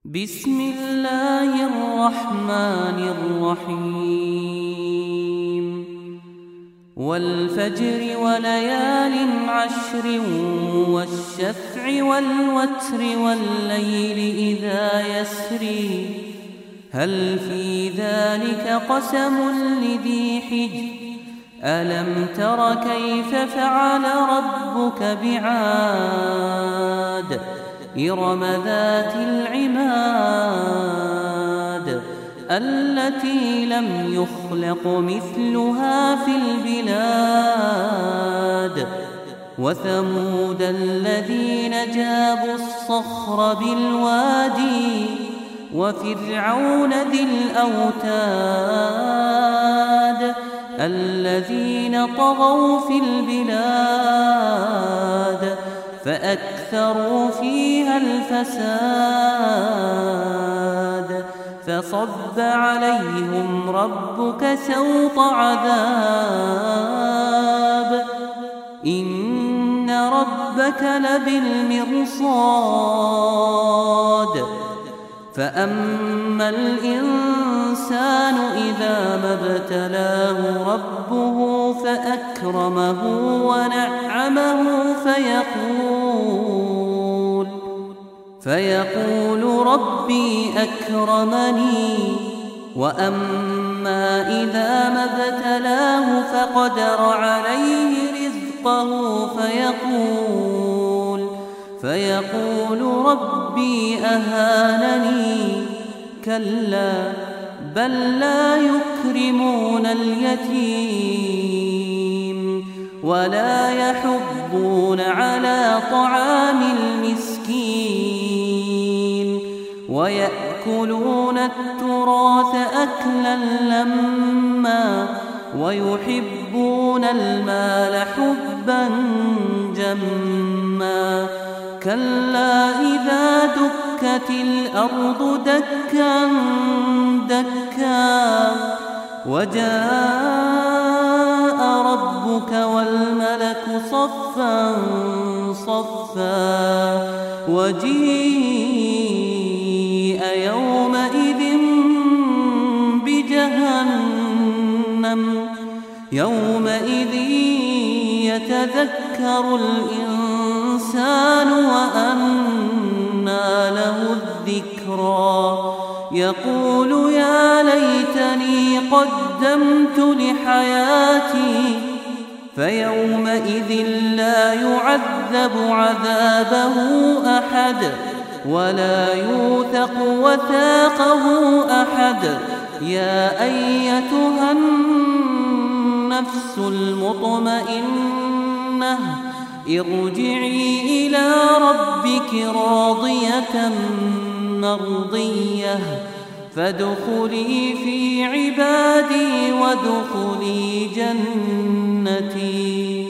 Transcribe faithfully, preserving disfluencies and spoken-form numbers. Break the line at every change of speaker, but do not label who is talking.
بسم الله الرحمن الرحيم والفجر وليال عشر والشفع والوتر والليل إذا يسري هل في ذلك قسم لذي حجر ألم تر كيف فعل ربك بعاد إرم ذات العماد التي لم يخلق مثلها في البلاد وثمود الذين جابوا الصخر بالوادي وفرعون ذي الأوتاد الذين طغوا في البلاد فأكثروا فيها الفساد فصب عليهم ربك سوط عذاب إن ربك لبالمرصاد فأما الإنسان إذا ما ابتلاه ربه فأكرمه ونعمه فيقول فيقول ربي أكرمني وأما إذا ما ابتلاه فقدر عليه رزقه فيقول فيقول ربي أهانني كلا بل لا يكرمون اليتيم ولا يحضون على طعام المسكين ويأكلون التراث أكلا لما ويحبون المال حبا جما كلا إذا دكت الأرض دكا دكا وجاء ربك والملك صفا صفا وجيء يومئذ بجهنم يومئذ يتذكر الإنسان وأنى له الذكرى يقول يا ليتني قدمت لحياتي فيومئذ لا يعذب عذابه أحد ولا يوثق وثاقه أحد يا أيتها النفس المطمئنة ارجعي إلى ربك راضية مرضية فادخلي في عبادي وادخلي جنتي.